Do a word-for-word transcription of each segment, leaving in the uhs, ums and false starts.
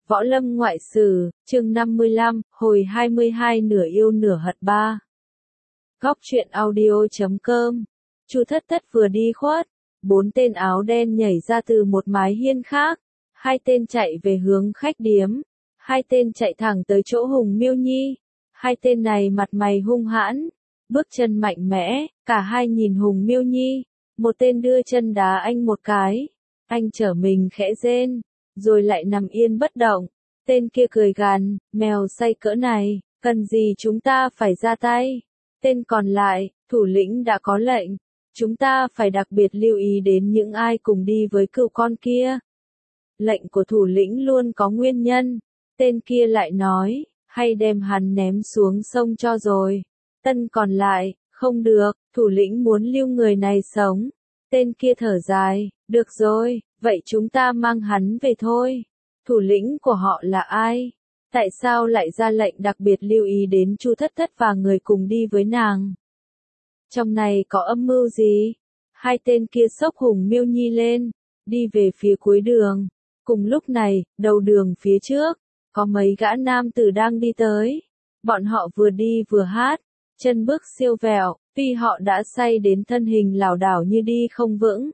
Võ Lâm Ngoại Sử, chương năm mươi lăm, hồi hai mươi hai nửa yêu nửa hận ba. Góc truyện audio chấm com. Chu Thất Thất vừa đi khuất, bốn tên áo đen nhảy ra từ một mái hiên khác, hai tên chạy về hướng khách điếm, hai tên chạy thẳng tới chỗ Hùng Miêu Nhi. Hai tên này mặt mày hung hãn, bước chân mạnh mẽ, cả hai nhìn Hùng Miêu Nhi, một tên đưa chân đá anh một cái, anh trở mình khẽ rên, rồi lại nằm yên bất động. Tên kia cười gằn, mèo say cỡ này, cần gì chúng ta phải ra tay. Tên còn lại, thủ lĩnh đã có lệnh, chúng ta phải đặc biệt lưu ý đến những ai cùng đi với cừu con kia. Lệnh của thủ lĩnh luôn có nguyên nhân. Tên kia lại nói, hay đem hắn ném xuống sông cho rồi. Tên còn lại, không được, thủ lĩnh muốn lưu người này sống. Tên kia thở dài, được rồi, vậy chúng ta mang hắn về thôi. Thủ lĩnh của họ là ai? Tại sao lại ra lệnh đặc biệt lưu ý đến Chu Thất Thất và người cùng đi với nàng? Trong này có âm mưu gì? Hai tên kia xốc Hùng Miêu Nhi lên, đi về phía cuối đường. Cùng lúc này, đầu đường phía trước, có mấy gã nam tử đang đi tới. Bọn họ vừa đi vừa hát, chân bước siêu vẹo, tuy họ đã say đến thân hình lảo đảo như đi không vững,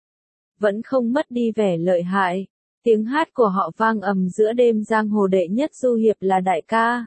vẫn không mất đi vẻ lợi hại. Tiếng hát của họ vang ầm giữa đêm giang hồ đệ nhất du hiệp là đại ca.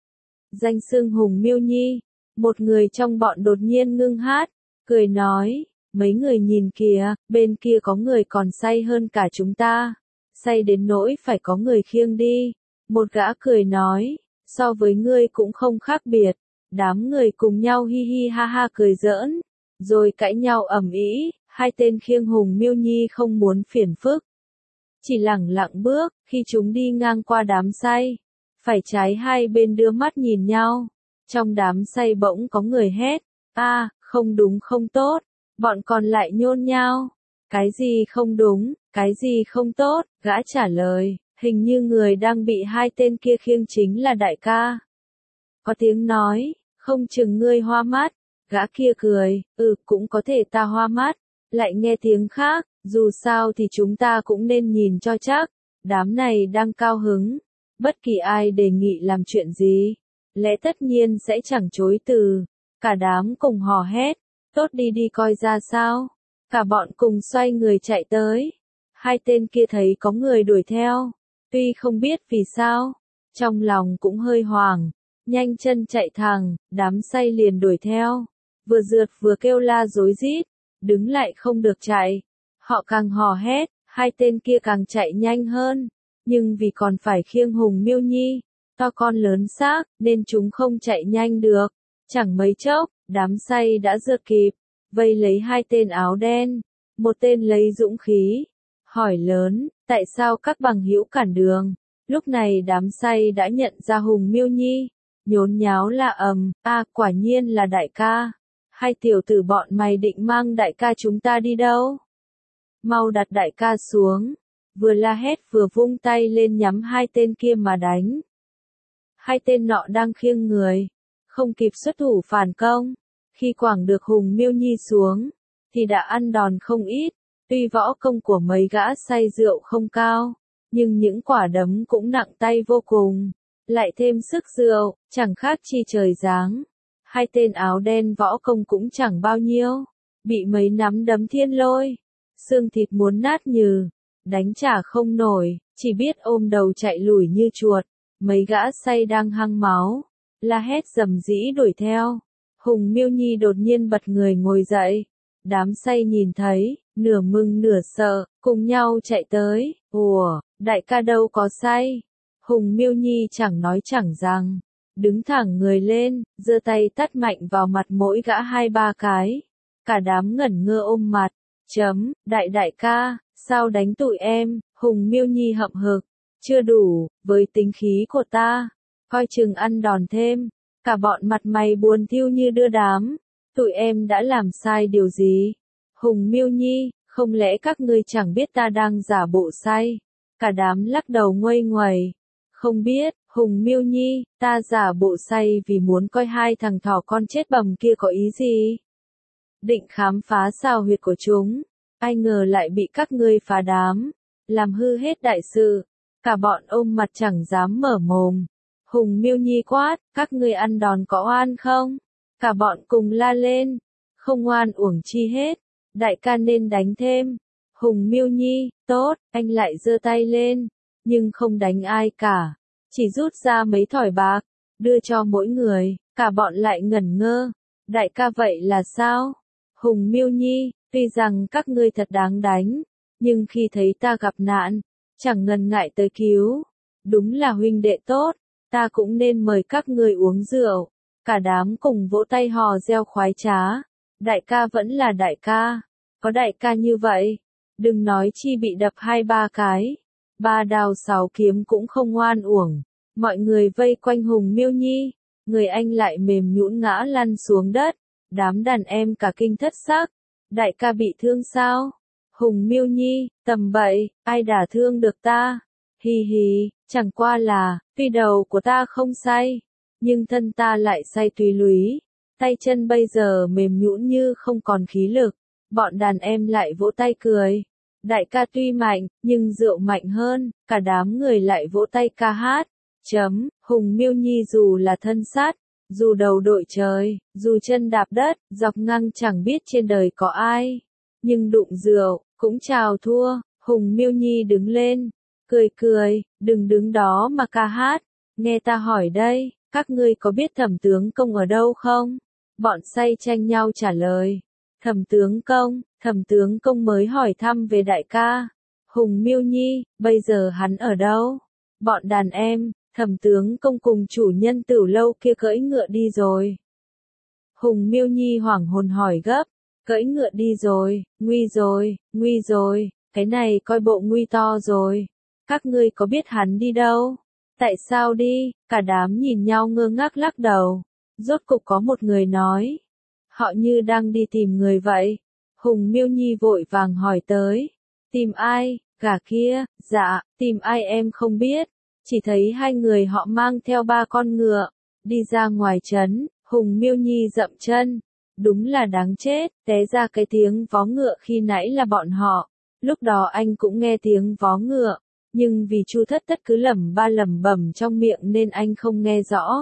Danh xưng Hùng Miêu Nhi, một người trong bọn đột nhiên ngưng hát, cười nói, mấy người nhìn kìa, bên kia có người còn say hơn cả chúng ta, say đến nỗi phải có người khiêng đi. Một gã cười nói, so với ngươi cũng không khác biệt. Đám người cùng nhau hi hi ha ha cười giỡn, rồi cãi nhau ầm ĩ. Hai tên khiêng Hùng Miêu Nhi không muốn phiền phức, chỉ lẳng lặng bước. Khi chúng đi ngang qua đám say, phải trái hai bên đưa mắt nhìn nhau. Trong đám say bỗng có người hét, a, không đúng không tốt. Bọn còn lại nhôn nhao, cái gì không đúng, cái gì không tốt. Gã trả lời, hình như người đang bị hai tên kia khiêng chính là đại ca. Có tiếng nói, không chừng ngươi hoa mắt. Gã kia cười, ừ, cũng có thể ta hoa mắt. Lại nghe tiếng khác, dù sao thì chúng ta cũng nên nhìn cho chắc. Đám này đang cao hứng, bất kỳ ai đề nghị làm chuyện gì, lẽ tất nhiên sẽ chẳng chối từ. Cả đám cùng hò hét, tốt đi đi coi ra sao. Cả bọn cùng xoay người chạy tới. Hai tên kia thấy có người đuổi theo, tuy không biết vì sao, trong lòng cũng hơi hoảng, nhanh chân chạy thẳng. Đám say liền đuổi theo, vừa rượt vừa kêu la rối rít, đứng lại không được chạy. Họ càng hò hét, hai tên kia càng chạy nhanh hơn, nhưng vì còn phải khiêng Hùng Miêu Nhi, to con lớn xác, nên chúng không chạy nhanh được. Chẳng mấy chốc, đám say đã rượt kịp, vây lấy hai tên áo đen. Một tên lấy dũng khí, hỏi lớn, tại sao các bằng hữu cản đường? Lúc này đám say đã nhận ra Hùng Miêu Nhi, nhốn nháo la ầm, a, quả nhiên là đại ca. Hai tiểu tử bọn mày định mang đại ca chúng ta đi đâu? Mau đặt đại ca xuống. Vừa la hét vừa vung tay lên nhắm hai tên kia mà đánh. Hai tên nọ đang khiêng người, không kịp xuất thủ phản công. Khi quẳng được Hùng Miêu Nhi xuống, thì đã ăn đòn không ít. Tuy võ công của mấy gã say rượu không cao, nhưng những quả đấm cũng nặng tay vô cùng. Lại thêm sức rượu, chẳng khác chi trời giáng. Hai tên áo đen võ công cũng chẳng bao nhiêu, bị mấy nắm đấm thiên lôi, xương thịt muốn nát nhừ, đánh trả không nổi, chỉ biết ôm đầu chạy lủi như chuột. Mấy gã say đang hăng máu, la hét rầm rĩ đuổi theo. Hùng Miêu Nhi đột nhiên bật người ngồi dậy, đám say nhìn thấy, nửa mừng nửa sợ, cùng nhau chạy tới. Ủa, đại ca đâu có say? Hùng Miêu Nhi chẳng nói chẳng rằng, đứng thẳng người lên, giơ tay tát mạnh vào mặt mỗi gã hai ba cái. Cả đám ngẩn ngơ ôm mặt, chấm, đại đại ca, sao đánh tụi em? Hùng Miêu Nhi hậm hực, chưa đủ, với tính khí của ta, coi chừng ăn đòn thêm. Cả bọn mặt mày buồn thiu như đưa đám, tụi em đã làm sai điều gì? Hùng Miêu Nhi, không lẽ các ngươi chẳng biết ta đang giả bộ say? Cả đám lắc đầu nguây nguẩy, không biết. Hùng Miêu Nhi, ta giả bộ say vì muốn coi hai thằng thỏ con chết bầm kia có ý gì? Định khám phá xào huyệt của chúng, ai ngờ lại bị các ngươi phá đám, làm hư hết đại sự. Cả bọn ôm mặt chẳng dám mở mồm. Hùng Miêu Nhi quát, các ngươi ăn đòn có oan không? Cả bọn cùng la lên, không oan uổng chi hết, đại ca nên đánh thêm. Hùng Miêu Nhi, tốt, anh lại giơ tay lên, nhưng không đánh ai cả, chỉ rút ra mấy thỏi bạc, đưa cho mỗi người, cả bọn lại ngẩn ngơ. Đại ca vậy là sao? Hùng Miêu Nhi, tuy rằng các ngươi thật đáng đánh, nhưng khi thấy ta gặp nạn, chẳng ngần ngại tới cứu. Đúng là huynh đệ tốt, ta cũng nên mời các ngươi uống rượu. Cả đám cùng vỗ tay hò reo khoái trá. Đại ca vẫn là đại ca, có đại ca như vậy, đừng nói chi bị đập hai ba cái, ba đao sáu kiếm cũng không oan uổng. Mọi người vây quanh Hùng Miêu Nhi, người anh lại mềm nhũn ngã lăn xuống đất, đám đàn em cả kinh thất sắc. Đại ca bị thương sao? Hùng Miêu Nhi, tầm bậy, ai đả thương được ta? Hì hì, chẳng qua là, tuy đầu của ta không say, nhưng thân ta lại say tùy lúy, tay chân bây giờ mềm nhũn như không còn khí lực. Bọn đàn em lại vỗ tay cười. Đại ca tuy mạnh, nhưng rượu mạnh hơn, cả đám người lại vỗ tay ca hát. Chấm, Hùng Miêu Nhi dù là thân sát, dù đầu đội trời, dù chân đạp đất, dọc ngang chẳng biết trên đời có ai. Nhưng đụng rượu, cũng chào thua. Hùng Miêu Nhi đứng lên, cười cười, đừng đứng đó mà ca hát. Nghe ta hỏi đây, các ngươi có biết Thẩm tướng công ở đâu không? Bọn say tranh nhau trả lời. Thẩm tướng công, Thẩm tướng công mới hỏi thăm về đại ca. Hùng Miêu Nhi, bây giờ hắn ở đâu? Bọn đàn em, Thẩm tướng công cùng chủ nhân Tửu lâu kia cưỡi ngựa đi rồi. Hùng Miêu Nhi hoảng hồn hỏi gấp, cưỡi ngựa đi rồi, nguy rồi, nguy rồi, cái này coi bộ nguy to rồi. Các ngươi có biết hắn đi đâu? Tại sao đi? Cả đám nhìn nhau ngơ ngác lắc đầu. Rốt cục có một người nói, họ như đang đi tìm người vậy. Hùng Miêu Nhi vội vàng hỏi tới, tìm ai? Gã kia, dạ, tìm ai em không biết. Chỉ thấy hai người họ mang theo ba con ngựa, đi ra ngoài trấn. Hùng Miêu Nhi dậm chân, đúng là đáng chết, té ra cái tiếng vó ngựa khi nãy là bọn họ. Lúc đó anh cũng nghe tiếng vó ngựa, nhưng vì Chu Thất Thất cứ lẩm ba lẩm bẩm trong miệng nên anh không nghe rõ.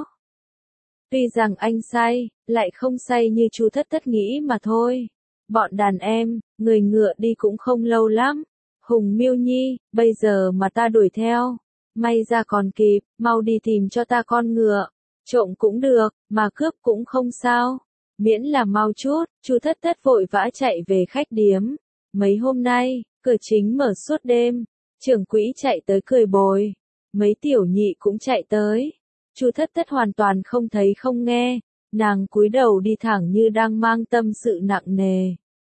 Tuy rằng anh say, lại không say như Chu Thất Thất nghĩ mà thôi. Bọn đàn em, người ngựa đi cũng không lâu lắm. Hùng Miêu Nhi, bây giờ mà ta đuổi theo, may ra còn kịp, mau đi tìm cho ta con ngựa. Trộm cũng được, mà cướp cũng không sao. Miễn là mau chút. Chu Thất Thất vội vã chạy về khách điếm. Mấy hôm nay, cửa chính mở suốt đêm. Trưởng quỹ chạy tới cười bồi. Mấy tiểu nhị cũng chạy tới. Chu Thất Thất hoàn toàn không thấy không nghe. Nàng cúi đầu đi thẳng như đang mang tâm sự nặng nề.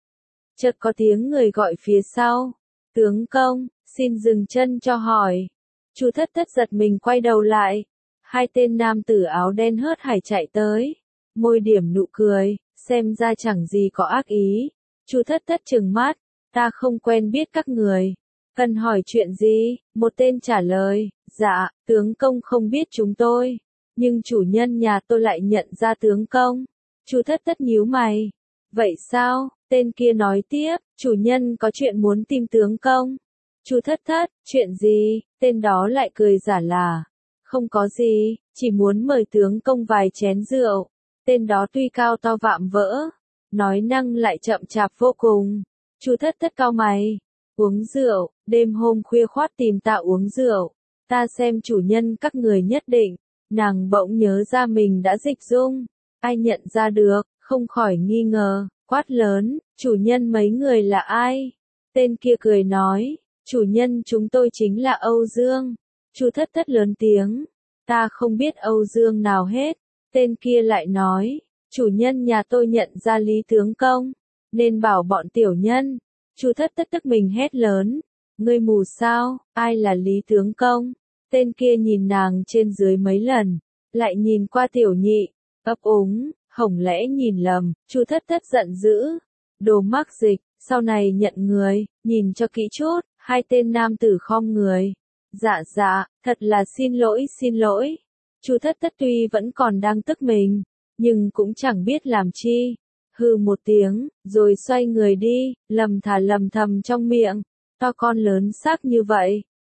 Chợt có tiếng người gọi phía sau. Tướng công, xin dừng chân cho hỏi. Chu Thất Thất giật mình quay đầu lại. Hai tên nam tử áo đen hớt hải chạy tới. Môi điểm nụ cười, xem ra chẳng gì có ác ý. Chu Thất Thất trừng mắt, ta không quen biết các người. Cần hỏi chuyện gì? Một tên trả lời, dạ, tướng công không biết chúng tôi. Nhưng chủ nhân nhà tôi lại nhận ra tướng công. Chu Thất Thất nhíu mày. Vậy sao? Tên kia nói tiếp, chủ nhân có chuyện muốn tìm tướng công. Chu Thất Thất, chuyện gì? Tên đó lại cười giả là. Không có gì, chỉ muốn mời tướng công vài chén rượu. Tên đó tuy cao to vạm vỡ, nói năng lại chậm chạp vô cùng. Chu Thất Thất cau mày. Uống rượu, đêm hôm khuya khoắt tìm ta uống rượu. Ta xem chủ nhân các người nhất định. Nàng bỗng nhớ ra mình đã dịch dung. Ai nhận ra được, không khỏi nghi ngờ, quát lớn, chủ nhân mấy người là ai? Tên kia cười nói, chủ nhân chúng tôi chính là Âu Dương. Chu Thất Thất lớn tiếng, ta không biết Âu Dương nào hết. Tên kia lại nói, chủ nhân nhà tôi nhận ra Lý tướng công, nên bảo bọn tiểu nhân. Chu Thất Thất tức mình hét lớn, ngươi mù sao, ai là Lý tướng công? Tên kia nhìn nàng trên dưới mấy lần, lại nhìn qua tiểu nhị, ấp úng, hổng lẽ nhìn lầm. Chu Thất Thất giận dữ, đồ mắc dịch, sau này nhận người, nhìn cho kỹ chút. Hai tên nam tử khom người, dạ dạ, thật là xin lỗi xin lỗi. Chu Thất Thất tuy vẫn còn đang tức mình, nhưng cũng chẳng biết làm chi. Hừ một tiếng, rồi xoay người đi, lầm thà lầm thầm trong miệng, to con lớn xác như vậy,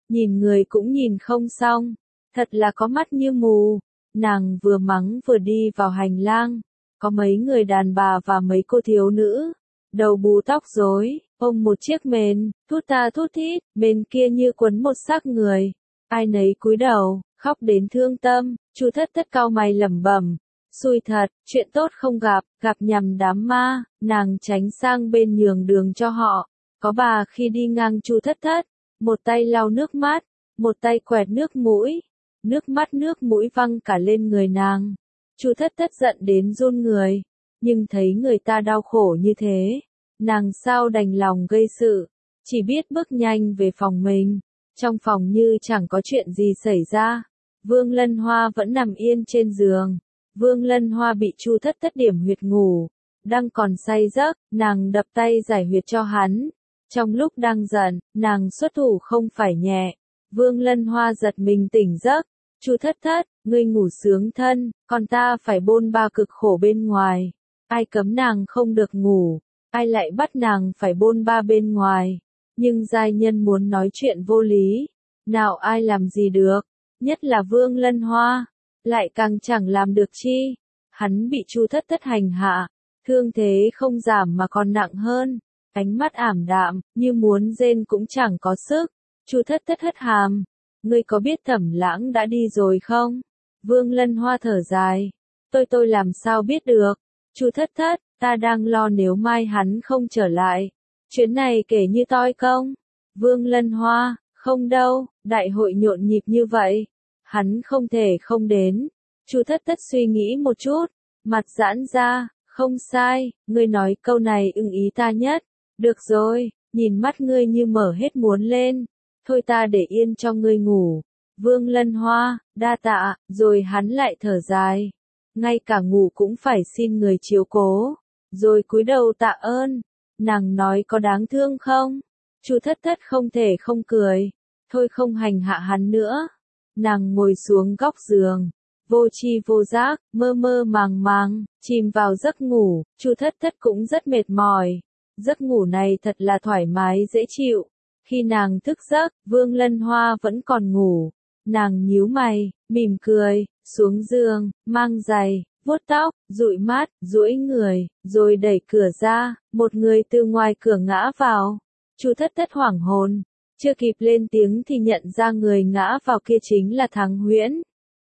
nhìn người cũng nhìn không xong, thật là có mắt như mù. Nàng vừa mắng vừa đi vào hành lang, có mấy người đàn bà và mấy cô thiếu nữ, đầu bù tóc rối, ôm một chiếc mền, thút tha thút thít, bên kia như quấn một xác người. Ai nấy cúi đầu, khóc đến thương tâm. Chu Thất Thất cau mày lẩm bẩm, xui thật, chuyện tốt không gặp, gặp nhầm đám ma. Nàng tránh sang bên nhường đường cho họ. Có bà khi đi ngang Chu Thất Thất, một tay lau nước mắt, một tay quẹt nước mũi, nước mắt nước mũi văng cả lên người nàng. Chu Thất Thất giận đến run người, nhưng thấy người ta đau khổ như thế, nàng sao đành lòng gây sự, chỉ biết bước nhanh về phòng mình. Trong phòng như chẳng có chuyện gì xảy ra, Vương Lân Hoa vẫn nằm yên trên giường. Vương Lân Hoa bị Chu Thất Thất điểm huyệt ngủ, đang còn say giấc, nàng đập tay giải huyệt cho hắn. Trong lúc đang giận, nàng xuất thủ không phải nhẹ. Vương Lân Hoa giật mình tỉnh giấc. Chu Thất Thất, ngươi ngủ sướng thân, còn ta phải bôn ba cực khổ bên ngoài. Ai cấm nàng không được ngủ, ai lại bắt nàng phải bôn ba bên ngoài. Nhưng giai nhân muốn nói chuyện vô lý, nào ai làm gì được, nhất là Vương Lân Hoa, lại càng chẳng làm được chi. Hắn bị Chu Thất Thất hành hạ, thương thế không giảm mà còn nặng hơn, ánh mắt ảm đạm, như muốn rên cũng chẳng có sức. Chu Thất Thất hất hàm, ngươi có biết Thẩm Lãng đã đi rồi không? Vương Lân Hoa thở dài, tôi tôi làm sao biết được. Chu Thất Thất, ta đang lo nếu mai hắn không trở lại, chuyến này kể như toi công. Vương Lân Hoa, không đâu, đại hội nhộn nhịp như vậy, hắn không thể không đến. Chu Thất Thất suy nghĩ một chút, mặt giãn ra, không sai, ngươi nói câu này ưng ý ta nhất. Được rồi, nhìn mắt ngươi như mở hết muốn lên, thôi ta để yên cho ngươi ngủ. Vương Lân Hoa, đa tạ, rồi hắn lại thở dài, ngay cả ngủ cũng phải xin người chiếu cố, rồi cúi đầu tạ ơn. Nàng nói có đáng thương không? Chu Thất Thất không thể không cười, thôi không hành hạ hắn nữa. Nàng ngồi xuống góc giường, vô tri vô giác, mơ mơ màng màng, chìm vào giấc ngủ. Chu Thất Thất cũng rất mệt mỏi, giấc ngủ này thật là thoải mái dễ chịu. Khi nàng thức giấc, Vương Lân Hoa vẫn còn ngủ. Nàng nhíu mày, mỉm cười, xuống giường, mang giày, vuốt tóc, dụi mắt, duỗi người, rồi đẩy cửa ra, một người từ ngoài cửa ngã vào. Chu Thất Thất hoảng hồn, chưa kịp lên tiếng thì nhận ra người ngã vào kia chính là Thắng Huyễn.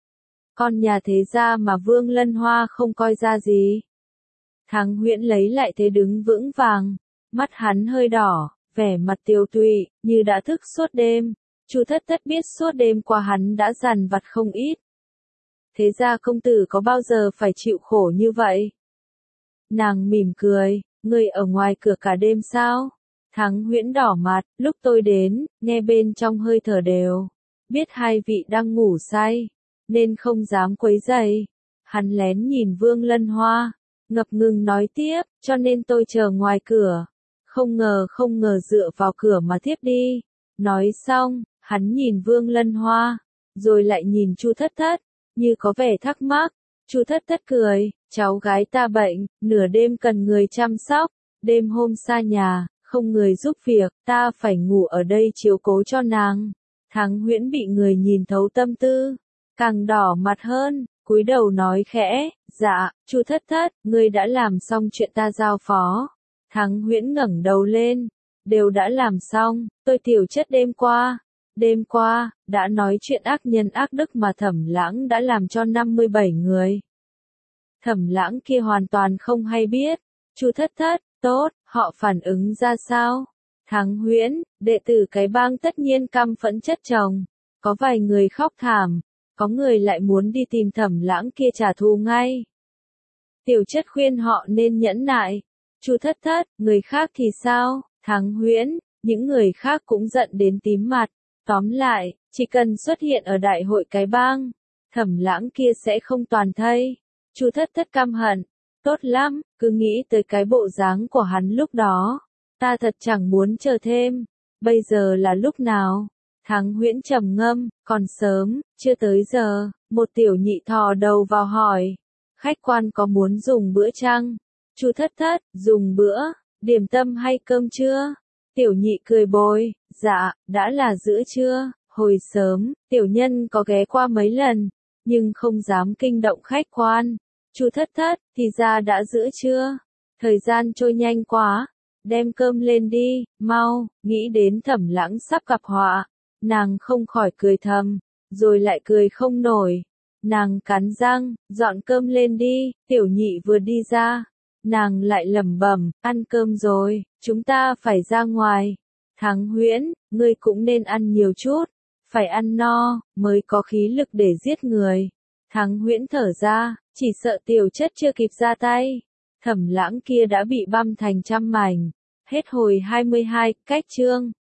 Con nhà thế gia mà Vương Lân Hoa không coi ra gì. Thắng Huyễn lấy lại thế đứng vững vàng, mắt hắn hơi đỏ, vẻ mặt tiêu tụy, như đã thức suốt đêm. Chu Thất Thất biết suốt đêm qua hắn đã dằn vặt không ít. Thế ra công tử có bao giờ phải chịu khổ như vậy? Nàng mỉm cười, ngươi ở ngoài cửa cả đêm sao? Thắng Huyễn đỏ mặt, lúc tôi đến, nghe bên trong hơi thở đều, biết hai vị đang ngủ say, nên không dám quấy rầy. Hắn lén nhìn Vương Lân Hoa, ngập ngừng nói tiếp, cho nên tôi chờ ngoài cửa. Không ngờ không ngờ dựa vào cửa mà thiếp đi. Nói xong, hắn nhìn Vương Lân Hoa, rồi lại nhìn Chu Thất Thất, như có vẻ thắc mắc. Chu Thất Thất cười, cháu gái ta bệnh, nửa đêm cần người chăm sóc, đêm hôm xa nhà, không người giúp việc, ta phải ngủ ở đây chiếu cố cho nàng. Thắng Huyễn bị người nhìn thấu tâm tư, càng đỏ mặt hơn, cúi đầu nói khẽ, dạ, Chu Thất Thất, ngươi đã làm xong chuyện ta giao phó. Thắng Huyễn ngẩng đầu lên, đều đã làm xong, tôi tiểu chất đêm qua. Đêm qua, đã nói chuyện ác nhân ác đức mà Thẩm Lãng đã làm cho năm mươi bảy người. Thẩm Lãng kia hoàn toàn không hay biết. Chu Thất Thất, tốt, họ phản ứng ra sao? Thắng Huyễn, đệ tử cái bang tất nhiên căm phẫn chất chồng. Có vài người khóc thảm, có người lại muốn đi tìm Thẩm Lãng kia trả thù ngay. Tiểu chất khuyên họ nên nhẫn nại. Chu Thất Thất, người khác thì sao? Thắng Huyễn, những người khác cũng giận đến tím mặt. Tóm lại, chỉ cần xuất hiện ở đại hội cái bang, Thẩm Lãng kia sẽ không toàn thây. Chu Thất Thất căm hận, tốt lắm, cứ nghĩ tới cái bộ dáng của hắn lúc đó, ta thật chẳng muốn chờ thêm. Bây giờ là lúc nào? Thắng Huyễn trầm ngâm, còn sớm, chưa tới giờ. Một tiểu nhị thò đầu vào hỏi, khách quan có muốn dùng bữa chăng? Chu Thất Thất, dùng bữa, điểm tâm hay cơm trưa? Tiểu nhị cười bồi, dạ, đã là giữa trưa, Hồi sớm, tiểu nhân có ghé qua mấy lần, nhưng không dám kinh động khách quan. Chu Thất Thất, thì ra đã giữa trưa. Thời gian trôi nhanh quá, đem cơm lên đi, mau, nghĩ đến Thẩm Lãng sắp gặp họa. Nàng không khỏi cười thầm, rồi lại cười không nổi. Nàng cắn răng, dọn cơm lên đi, tiểu nhị vừa đi ra. Nàng lại lẩm bẩm, ăn cơm rồi, chúng ta phải ra ngoài. Thắng Huyễn, ngươi cũng nên ăn nhiều chút, phải ăn no, mới có khí lực để giết người. Thắng Huyễn thở ra, chỉ sợ tiểu chất chưa kịp ra tay. Thẩm Lãng kia đã bị băm thành trăm mảnh. Hết hồi hai mươi hai, cách chương.